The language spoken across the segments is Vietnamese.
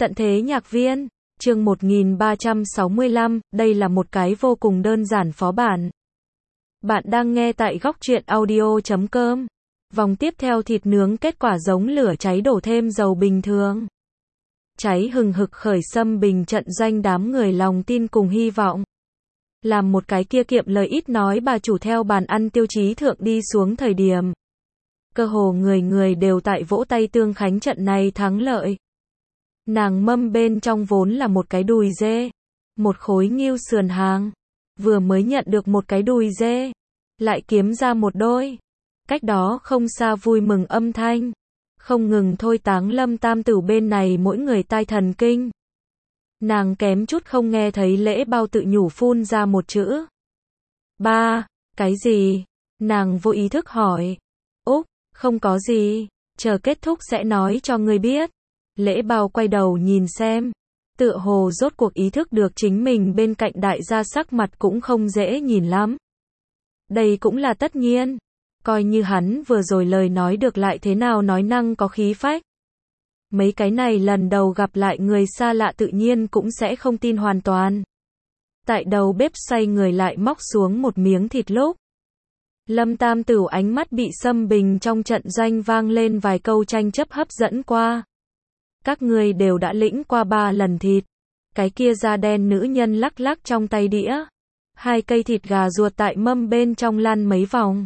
Tận thế nhạc viên, chương 1365, đây là một cái vô cùng đơn giản phó bản. Bạn đang nghe tại góc truyện audio.com. Vòng tiếp theo thịt nướng kết quả giống lửa cháy đổ thêm dầu bình thường. Cháy hừng hực khởi xâm bình trận doanh đám người lòng tin cùng hy vọng. Làm một cái kia kiệm lời ít nói bà chủ theo bàn ăn tiêu chí thượng đi xuống thời điểm. Cơ hồ người người đều tại vỗ tay tương khánh trận này thắng lợi. Nàng mâm bên trong vốn là một cái đùi dê, một khối nghêu sườn hàng, vừa mới nhận được một cái đùi dê, lại kiếm ra một đôi. Cách đó không xa vui mừng âm thanh, không ngừng thôi táng Lâm Tam Tửu bên này mỗi người tai thần kinh. Nàng kém chút không nghe thấy Lễ Bao tự nhủ phun ra một chữ. Ba, cái gì? Nàng vô ý thức hỏi. Úc, không có gì, chờ kết thúc sẽ nói cho ngươi biết. Lễ Bao quay đầu nhìn xem, tựa hồ rốt cuộc ý thức được chính mình bên cạnh đại gia sắc mặt cũng không dễ nhìn lắm. Đây cũng là tất nhiên, coi như hắn vừa rồi lời nói được lại thế nào nói năng có khí phách. Mấy cái này lần đầu gặp lại người xa lạ tự nhiên cũng sẽ không tin hoàn toàn. Tại đầu bếp xoay người lại móc xuống một miếng thịt lúc. Lâm Tam Tửu ánh mắt bị Sâm Bình trong trận doanh vang lên vài câu tranh chấp hấp dẫn qua. Các ngươi đều đã lĩnh qua 3 lần thịt. Cái kia da đen nữ nhân lắc lắc trong tay đĩa. 2 cây thịt gà ruột tại mâm bên trong lăn mấy vòng.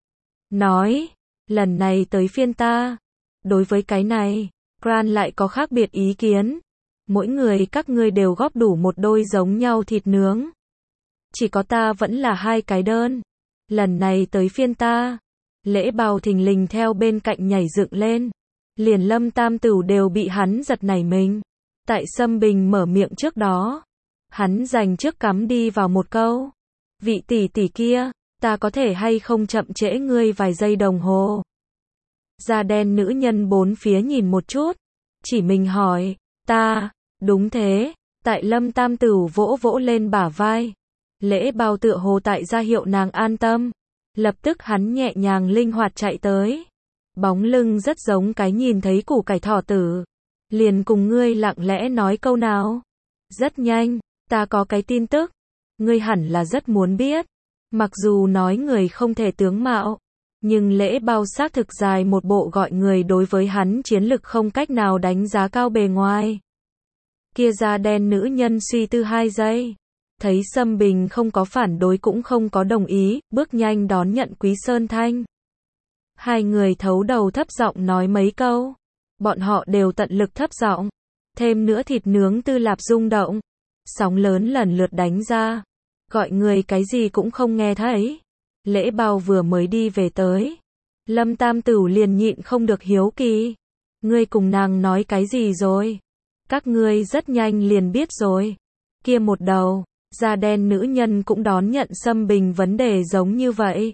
Nói, lần này tới phiên ta. Đối với cái này, Gran lại có khác biệt ý kiến. Mỗi người các ngươi đều góp đủ một đôi giống nhau thịt nướng. Chỉ có ta vẫn là 2 cái đơn. Lần này tới phiên ta. Lễ Bao thình lình theo bên cạnh nhảy dựng lên. Liền Lâm Tam Tửu đều bị hắn giật nảy mình. Tại Sâm Bình mở miệng trước đó, hắn dành trước cắm đi vào một câu. Vị tỷ tỷ kia, ta có thể hay không chậm trễ ngươi vài giây đồng hồ? Da đen nữ nhân bốn phía nhìn một chút, chỉ mình hỏi, ta, đúng thế, tại Lâm Tam Tửu vỗ vỗ lên bả vai. Lễ Bao tựa hồ tại ra hiệu nàng an tâm. Lập tức hắn nhẹ nhàng linh hoạt chạy tới. Bóng lưng rất giống cái nhìn thấy củ cải thỏ tử. Liền cùng ngươi lặng lẽ nói câu nào. Rất nhanh, ta có cái tin tức. Ngươi hẳn là rất muốn biết. Mặc dù nói người không thể tướng mạo. Nhưng Lễ Bao xác thực dài một bộ gọi người đối với hắn chiến lực không cách nào đánh giá cao bề ngoài. Kia da đen nữ nhân suy tư 2 giây. Thấy Sâm Bình không có phản đối cũng không có đồng ý, bước nhanh đón nhận Quý Sơn Thanh. 2 người thấu đầu thấp giọng nói mấy câu. Bọn họ đều tận lực thấp giọng. Thêm nữa thịt nướng Tư Lạp rung động. Sóng lớn lần lượt đánh ra. Gọi người cái gì cũng không nghe thấy. Lễ Bao vừa mới đi về tới. Lâm Tam Tửu liền nhịn không được hiếu kỳ. Ngươi cùng nàng nói cái gì rồi? Các ngươi rất nhanh liền biết rồi. Kia một đầu, da đen nữ nhân cũng đón nhận Sâm Bình vấn đề giống như vậy.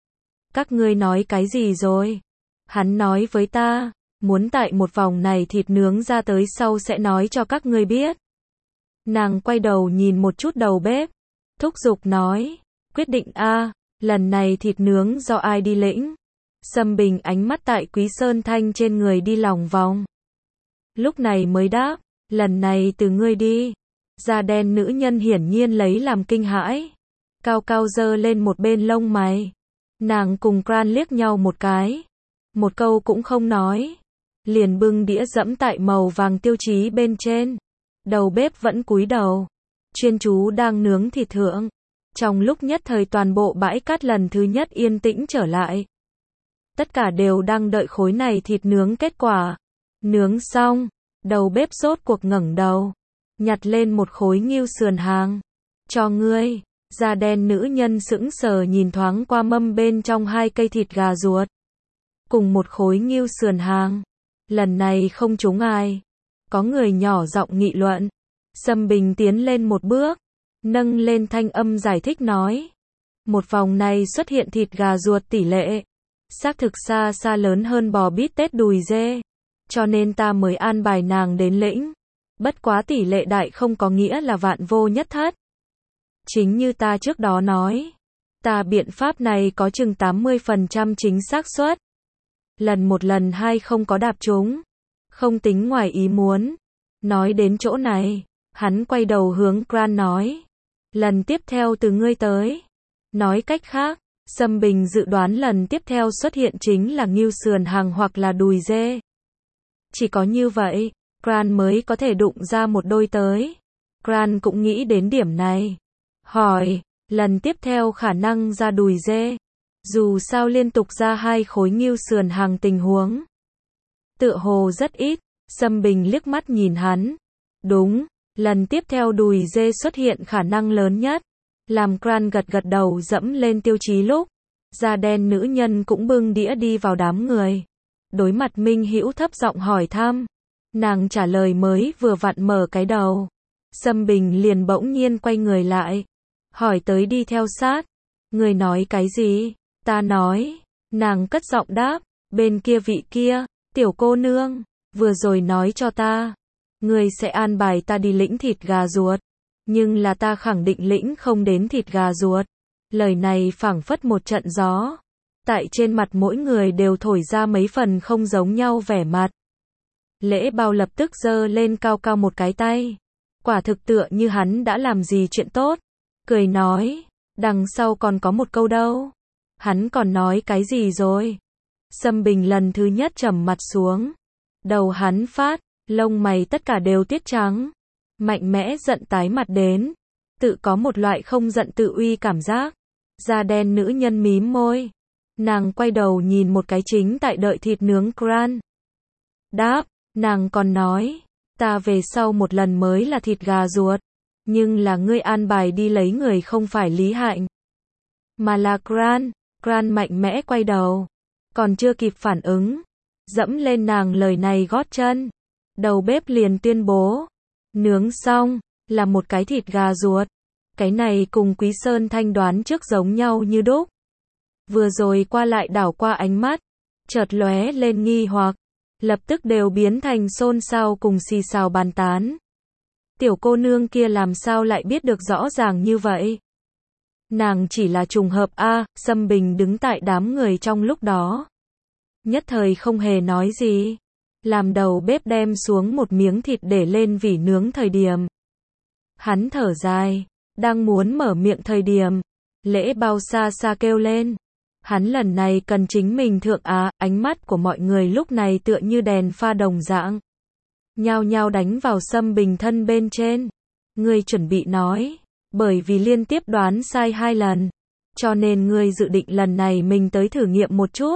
Các ngươi nói cái gì rồi? Hắn nói với ta, muốn tại một vòng này thịt nướng ra tới sau sẽ nói cho các ngươi biết. Nàng quay đầu nhìn một chút đầu bếp, thúc giục nói, quyết định a, lần này thịt nướng do ai đi lĩnh? Sâm Bình ánh mắt tại Quý Sơn Thanh trên người đi lòng vòng. Lúc này mới đáp, lần này từ ngươi đi. Da đen nữ nhân hiển nhiên lấy làm kinh hãi. Cao cao giơ lên một bên lông mày. Nàng cùng Gran liếc nhau một cái. Một câu cũng không nói. Liền bưng đĩa dẫm tại màu vàng tiêu chí bên trên. Đầu bếp vẫn cúi đầu. Chuyên chú đang nướng thịt thượng. Trong lúc nhất thời toàn bộ bãi cát lần thứ nhất yên tĩnh trở lại. Tất cả đều đang đợi khối này thịt nướng kết quả. Nướng xong, đầu bếp rốt cuộc ngẩng đầu. Nhặt lên một khối nghêu sườn hàng. Cho ngươi. Da đen nữ nhân sững sờ nhìn thoáng qua mâm bên trong 2 cây thịt gà ruột. Cùng một khối nghêu sườn hàng. Lần này không trúng ai. Có người nhỏ giọng nghị luận. Sâm Bình tiến lên một bước. Nâng lên thanh âm giải thích nói. Một vòng này xuất hiện thịt gà ruột tỷ lệ. Xác thực xa xa lớn hơn bò bít tết đùi dê. Cho nên ta mới an bài nàng đến lĩnh. Bất quá tỷ lệ đại không có nghĩa là vạn vô nhất thất. Chính như ta trước đó nói, ta biện pháp này có chừng 80% chính xác suất. Lần 1 lần 2 không có đạp trúng, không tính ngoài ý muốn. Nói đến chỗ này, hắn quay đầu hướng Grant nói. Lần tiếp theo từ ngươi tới. Nói cách khác, Sâm Bình dự đoán lần tiếp theo xuất hiện chính là ngưu sườn hàng hoặc là đùi dê. Chỉ có như vậy, Grant mới có thể đụng ra một đôi tới. Grant cũng nghĩ đến điểm này. Hỏi, lần tiếp theo khả năng ra đùi dê. Dù sao liên tục ra 2 khối ngưu sườn hàng tình huống. Tựa hồ rất ít, Sâm Bình liếc mắt nhìn hắn. Đúng, lần tiếp theo đùi dê xuất hiện khả năng lớn nhất. Làm Grant gật gật đầu dẫm lên tiêu chí lúc. Da đen nữ nhân cũng bưng đĩa đi vào đám người. Đối mặt Minh Hữu thấp giọng hỏi thăm. Nàng trả lời mới vừa vặn mở cái đầu. Sâm Bình liền bỗng nhiên quay người lại. Hỏi tới đi theo sát. Người nói cái gì? Ta nói. Nàng cất giọng đáp. Bên kia vị kia, tiểu cô nương, vừa rồi nói cho ta. Người sẽ an bài ta đi lĩnh thịt gà ruột. Nhưng là ta khẳng định lĩnh không đến thịt gà ruột. Lời này phảng phất một trận gió. Tại trên mặt mỗi người đều thổi ra mấy phần không giống nhau vẻ mặt. Lễ Bao lập tức giơ lên cao cao một cái tay. Quả thực tựa như hắn đã làm gì chuyện tốt. Cười nói, đằng sau còn có một câu đâu. Hắn còn nói cái gì rồi? Sâm Bình lần thứ nhất trầm mặt xuống. Đầu hắn phát, lông mày tất cả đều tiết trắng. Mạnh mẽ giận tái mặt đến. Tự có một loại không giận tự uy cảm giác. Da đen nữ nhân mím môi. Nàng quay đầu nhìn một cái chính tại đợi thịt nướng Grant. Đáp, nàng còn nói, ta về sau một lần mới là thịt gà ruột. Nhưng là ngươi an bài đi lấy người không phải Lý Hạnh. Mà là Grant. Grant mạnh mẽ quay đầu. Còn chưa kịp phản ứng. Dẫm lên nàng lời này gót chân. Đầu bếp liền tuyên bố. Nướng xong, là một cái thịt gà ruột. Cái này cùng Quý Sơn Thanh đoán trước giống nhau như đúc. Vừa rồi qua lại đảo qua ánh mắt. Chợt lóe lên nghi hoặc. Lập tức đều biến thành xôn xao cùng xì xào bàn tán. Tiểu cô nương kia làm sao lại biết được rõ ràng như vậy? Nàng chỉ là trùng hợp a. Sâm Bình đứng tại đám người trong lúc đó. Nhất thời không hề nói gì. Làm đầu bếp đem xuống một miếng thịt để lên vỉ nướng thời điểm. Hắn thở dài. Đang muốn mở miệng thời điểm. Lễ Bao xa xa kêu lên. Hắn lần này cần chính mình thượng á. Ánh mắt của mọi người lúc này tựa như đèn pha đồng dạng. Nhao nhao đánh vào Sâm Bình thân bên trên. Ngươi chuẩn bị nói. Bởi vì liên tiếp đoán sai 2 lần. Cho nên ngươi dự định lần này mình tới thử nghiệm một chút.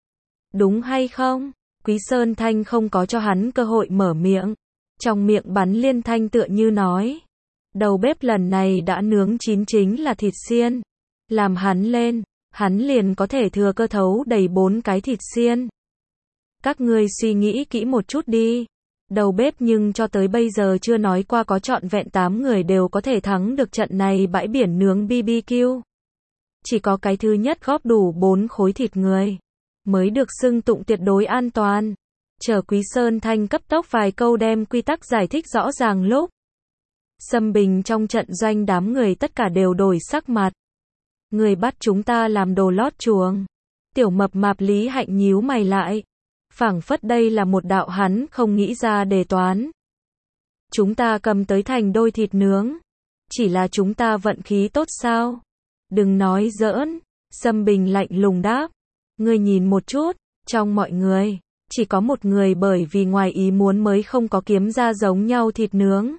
Đúng hay không? Quý Sơn Thanh không có cho hắn cơ hội mở miệng. Trong miệng bắn liên thanh tựa như nói. Đầu bếp lần này đã nướng chín chính là thịt xiên. Làm hắn lên, hắn liền có thể thừa cơ thấu đầy 4 cái thịt xiên. Các ngươi suy nghĩ kỹ một chút đi. Đầu bếp nhưng cho tới bây giờ chưa nói qua có trọn vẹn 8 người đều có thể thắng được trận này bãi biển nướng BBQ. Chỉ có cái thứ nhất góp đủ 4 khối thịt người. Mới được xưng tụng tuyệt đối an toàn. Chờ Quý Sơn Thanh cấp tốc vài câu đem quy tắc giải thích rõ ràng lúc. Sâm Bình trong trận doanh đám người tất cả đều đổi sắc mặt. Người bắt chúng ta làm đồ lót chuồng. Tiểu mập mạp Lý Hạnh nhíu mày lại. Phảng phất đây là một đạo hắn không nghĩ ra đề toán. Chúng ta cầm tới thành đôi thịt nướng. Chỉ là chúng ta vận khí tốt sao? Đừng nói giỡn. Sâm Bình lạnh lùng đáp. Ngươi nhìn một chút, trong mọi người, chỉ có một người bởi vì ngoài ý muốn mới không có kiếm ra giống nhau thịt nướng.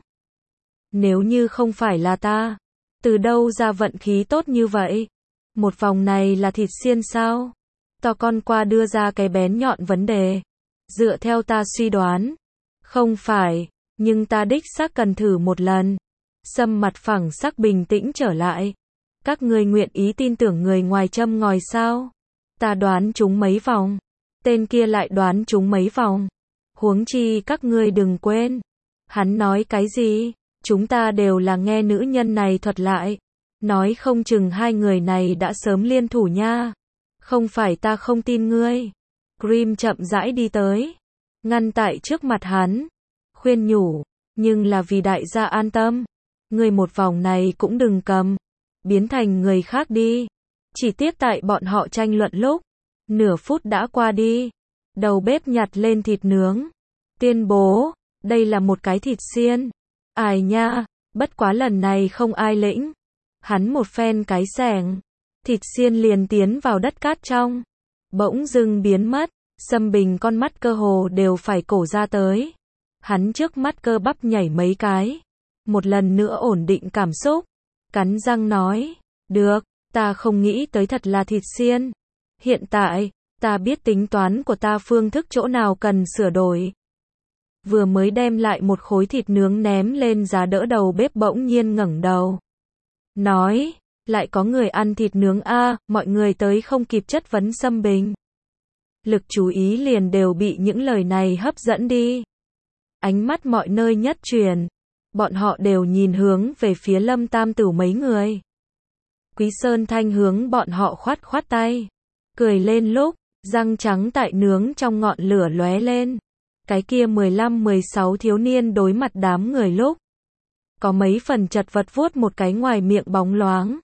Nếu như không phải là ta, từ đâu ra vận khí tốt như vậy? Một vòng này là thịt xiên sao? To con qua đưa ra cái bén nhọn vấn đề. Dựa theo ta suy đoán, không phải, nhưng ta đích xác cần thử một lần. Sâm mặt phẳng sắc bình tĩnh trở lại. Các ngươi nguyện ý tin tưởng người ngoài châm ngòi sao? Ta đoán chúng mấy vòng. Tên kia lại đoán chúng mấy vòng. Huống chi các ngươi đừng quên. Hắn nói cái gì? Chúng ta đều là nghe nữ nhân này thuật lại. Nói không chừng 2 người này đã sớm liên thủ nha. Không phải ta không tin ngươi. Grim chậm rãi đi tới. Ngăn tại trước mặt hắn. Khuyên nhủ. Nhưng là vì đại gia an tâm. Ngươi một vòng này cũng đừng cầm. Biến thành người khác đi. Chỉ tiếc tại bọn họ tranh luận lúc. Nửa phút đã qua đi. Đầu bếp nhặt lên thịt nướng. Tuyên bố. Đây là một cái thịt xiên. Ai nha, bất quá lần này không ai lĩnh. Hắn một phen cái xẻng, thịt xiên liền tiến vào đất cát trong. Bỗng dưng biến mất, Sâm Bình con mắt cơ hồ đều phải cổ ra tới. Hắn trước mắt cơ bắp nhảy mấy cái. Một lần nữa ổn định cảm xúc. Cắn răng nói, được, ta không nghĩ tới thật là thịt xiên. Hiện tại, ta biết tính toán của ta phương thức chỗ nào cần sửa đổi. Vừa mới đem lại một khối thịt nướng ném lên giá đỡ đầu bếp bỗng nhiên ngẩng đầu. Nói, lại có người ăn thịt nướng a, mọi người tới không kịp chất vấn Sâm Bình. Lực chú ý liền đều bị những lời này hấp dẫn đi. Ánh mắt mọi nơi nhất chuyển. Bọn họ đều nhìn hướng về phía Lâm Tam Tửu mấy người. Quý Sơn Thanh hướng bọn họ khoát khoát tay. Cười lên lúc, răng trắng tại nướng trong ngọn lửa lóe lên. Cái kia 15-16 thiếu niên đối mặt đám người lúc. Có mấy phần chật vật vuốt một cái ngoài miệng bóng loáng.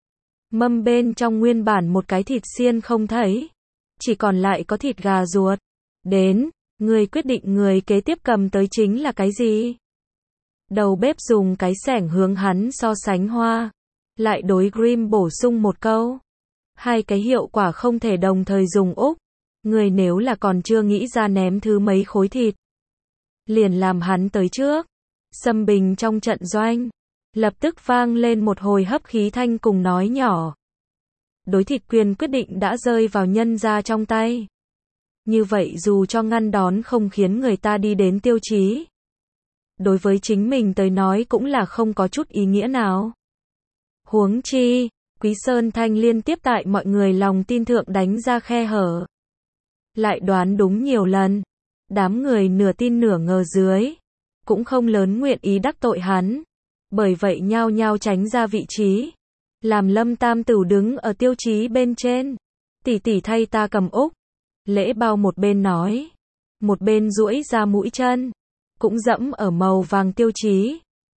Mâm bên trong nguyên bản một cái thịt xiên không thấy. Chỉ còn lại có thịt gà ruột. Đến, người quyết định người kế tiếp cầm tới chính là cái gì? Đầu bếp dùng cái xẻng hướng hắn so sánh hoa. Lại đối Grimm bổ sung một câu. Hai cái hiệu quả không thể đồng thời dùng Úc. Người nếu là còn chưa nghĩ ra ném thứ mấy khối thịt. Liền làm hắn tới trước. Sâm Bình trong trận doanh. Lập tức vang lên một hồi hấp khí thanh cùng nói nhỏ. Đối thịt quyền quyết định đã rơi vào nhân gia trong tay. Như vậy dù cho ngăn đón không khiến người ta đi đến tiêu chí. Đối với chính mình tới nói cũng là không có chút ý nghĩa nào. Huống chi, Quý Sơn Thanh liên tiếp tại mọi người lòng tin thượng đánh ra khe hở. Lại đoán đúng nhiều lần. Đám người nửa tin nửa ngờ dưới. Cũng không lớn nguyện ý đắc tội hắn. Bởi vậy nhao nhao tránh ra vị trí. Làm Lâm Tam Tửu đứng ở tiêu chí bên trên. Tỷ tỷ thay ta cầm Úc. Lễ bao một bên nói. Một bên duỗi ra mũi chân. Cũng dẫm ở màu vàng tiêu chí.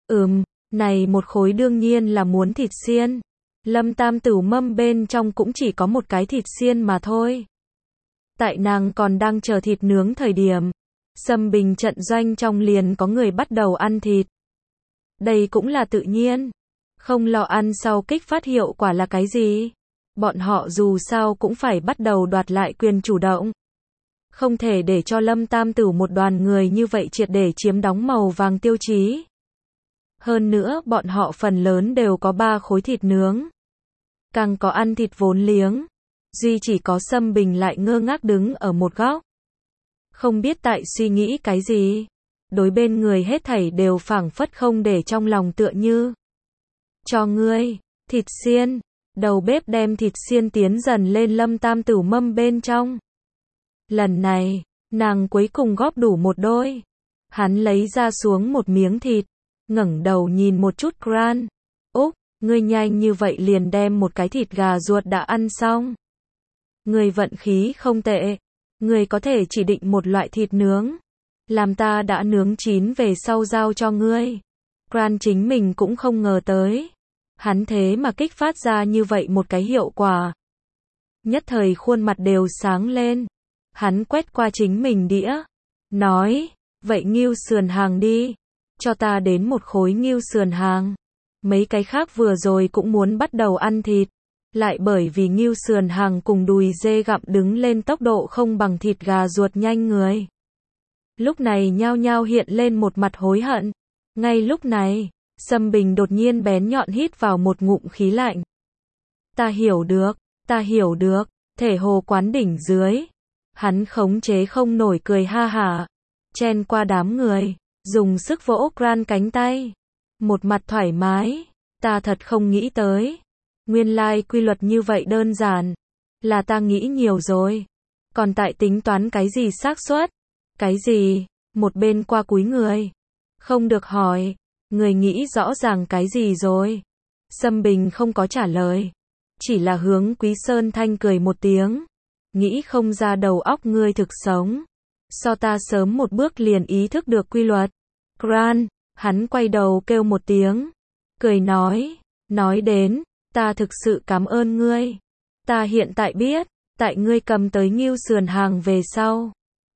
Này một khối đương nhiên là muốn thịt xiên. Lâm Tam Tửu mâm bên trong cũng chỉ có một cái thịt xiên mà thôi. Tại nàng còn đang chờ thịt nướng thời điểm. Sâm Bình trận doanh trong liền có người bắt đầu ăn thịt. Đây cũng là tự nhiên. Không lo ăn sau kích phát hiệu quả là cái gì. Bọn họ dù sao cũng phải bắt đầu đoạt lại quyền chủ động. Không thể để cho Lâm Tam Tửu một đoàn người như vậy triệt để chiếm đóng màu vàng tiêu chí. Hơn nữa bọn họ phần lớn đều có 3 khối thịt nướng. Càng có ăn thịt vốn liếng. Duy chỉ có Sâm Bình lại ngơ ngác đứng ở một góc. Không biết tại suy nghĩ cái gì. Đối bên người hết thảy đều phảng phất không để trong lòng tựa như. Cho ngươi, thịt xiên. Đầu bếp đem thịt xiên tiến dần lên Lâm Tam Tửu mâm bên trong. Lần này, nàng cuối cùng góp đủ một đôi. Hắn lấy ra xuống một miếng thịt. Ngẩng đầu nhìn một chút Gran. Úc, ngươi nhanh như vậy liền đem một cái thịt gà ruột đã ăn xong. Ngươi vận khí không tệ. Ngươi có thể chỉ định một loại thịt nướng. Làm ta đã nướng chín về sau giao cho ngươi. Gran chính mình cũng không ngờ tới. Hắn thế mà kích phát ra như vậy một cái hiệu quả. Nhất thời khuôn mặt đều sáng lên. Hắn quét qua chính mình đĩa. Nói, vậy ngưu sườn hàng đi. Cho ta đến một khối ngưu sườn hàng. Mấy cái khác vừa rồi cũng muốn bắt đầu ăn thịt. Lại bởi vì ngưu sườn hàng cùng đùi dê gặm đứng lên tốc độ không bằng thịt gà ruột nhanh người. Lúc này nhao nhao hiện lên một mặt hối hận. Ngay lúc này, Sâm Bình đột nhiên bén nhọn hít vào một ngụm khí lạnh. Ta hiểu được, thể hồ quán đỉnh dưới. Hắn khống chế không nổi cười ha hả. Chen qua đám người, dùng sức vỗ Gran cánh tay. Một mặt thoải mái, ta thật không nghĩ tới. Nguyên lai quy luật như vậy đơn giản. Là ta nghĩ nhiều rồi. Còn tại tính toán cái gì xác suất? Cái gì? Một bên qua cúi người. Không được hỏi. Người nghĩ rõ ràng cái gì rồi? Sâm Bình không có trả lời. Chỉ là hướng Quý Sơn Thanh cười một tiếng. Nghĩ không ra đầu óc ngươi thực sống. So ta sớm một bước liền ý thức được quy luật. Gran, hắn quay đầu kêu một tiếng. Cười nói đến, ta thực sự cảm ơn ngươi. Ta hiện tại biết, tại ngươi cầm tới ngưu sườn hàng về sau.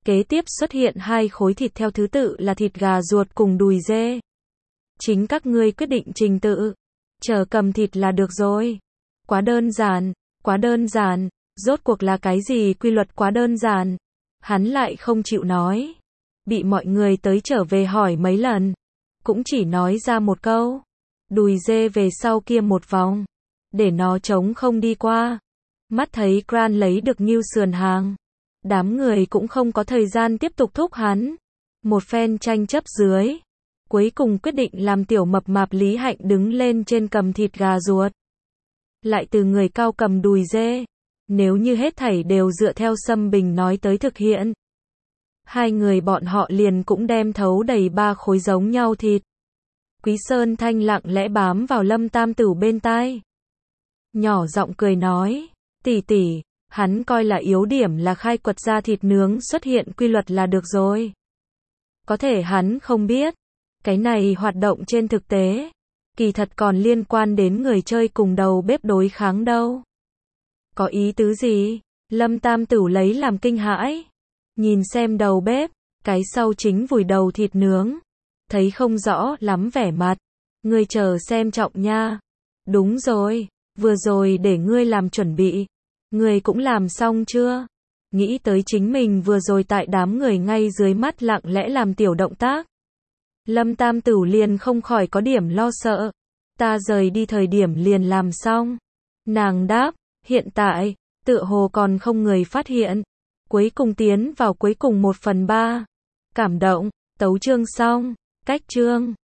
Kế tiếp xuất hiện 2 khối thịt theo thứ tự là thịt gà ruột cùng đùi dê. Chính các ngươi quyết định trình tự. Chờ cầm thịt là được rồi. Quá đơn giản, quá đơn giản. Rốt cuộc là cái gì quy luật quá đơn giản? Hắn lại không chịu nói. Bị mọi người tới trở về hỏi mấy lần. Cũng chỉ nói ra một câu. Đùi dê về sau kia một vòng. Để nó trống không đi qua. Mắt thấy Grant lấy được nghêu sườn hàng. Đám người cũng không có thời gian tiếp tục thúc hắn. Một phen tranh chấp dưới. Cuối cùng quyết định làm tiểu mập mạp Lý Hạnh đứng lên trên cầm thịt gà ruột. Lại từ người cao cầm đùi dê. Nếu như hết thảy đều dựa theo Sâm Bình nói tới thực hiện. 2 người bọn họ liền cũng đem thấu đầy 3 khối giống nhau thịt. Quý Sơn Thanh lặng lẽ bám vào Lâm Tam Tửu bên tai. Nhỏ giọng cười nói, tỷ tỷ, hắn coi là yếu điểm là khai quật ra thịt nướng xuất hiện quy luật là được rồi. Có thể hắn không biết, cái này hoạt động trên thực tế, kỳ thật còn liên quan đến người chơi cùng đầu bếp đối kháng đâu. Có ý tứ gì? Lâm Tam Tửu lấy làm kinh hãi. Nhìn xem đầu bếp, cái sau chính vùi đầu thịt nướng. Thấy không rõ lắm vẻ mặt. Ngươi chờ xem trọng nha. Đúng rồi, vừa rồi để ngươi làm chuẩn bị. Ngươi cũng làm xong chưa? Nghĩ tới chính mình vừa rồi tại đám người ngay dưới mắt lặng lẽ làm tiểu động tác. Lâm Tam Tửu liền không khỏi có điểm lo sợ. Ta rời đi thời điểm liền làm xong. Nàng đáp, hiện tại, tựa hồ còn không người phát hiện. Cuối cùng tiến vào cuối cùng 1/3. Cảm động, tấu chương xong, cách chương.